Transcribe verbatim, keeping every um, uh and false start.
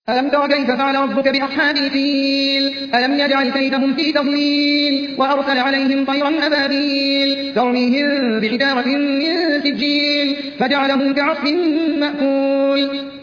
ألم تر كيف فعل ربك بأصحاب الفيل ألم يجعل كيدهم في تضليل وأرسل عليهم طيرا أبابيل ترميهم بحجارة من سجيل فجعلهم كعصف مأكول